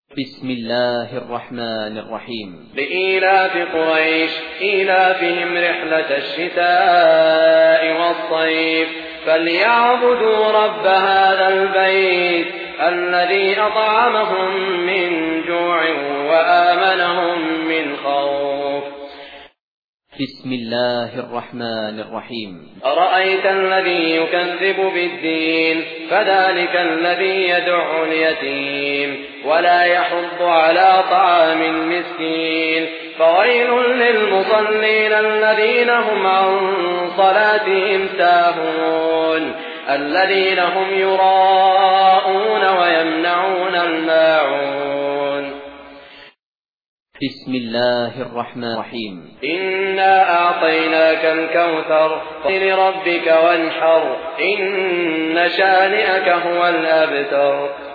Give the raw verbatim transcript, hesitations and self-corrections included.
بسم الله الرحمن الرحيم. لإيلاف قريش إيلافهم رحلة الشتاء والصيف فليعبدوا رب هذا البيت الذي أطعمهم من جوع وآمنهم من خوف. بسم الله الرحمن الرحيم. أرأيت الذي يكذب بالدين فذلك الذي يدع اليتيم ولا يحض على طعام المسكين فويل للمصلين الذين هم عن صلاتهم ساهون الذين هم يراءون ويمنعون الماعون. بسم الله الرحمن الرحيم. إنا أعطيناك الكوثر فصل لربك وانحر إن شانئك هو الأبتر.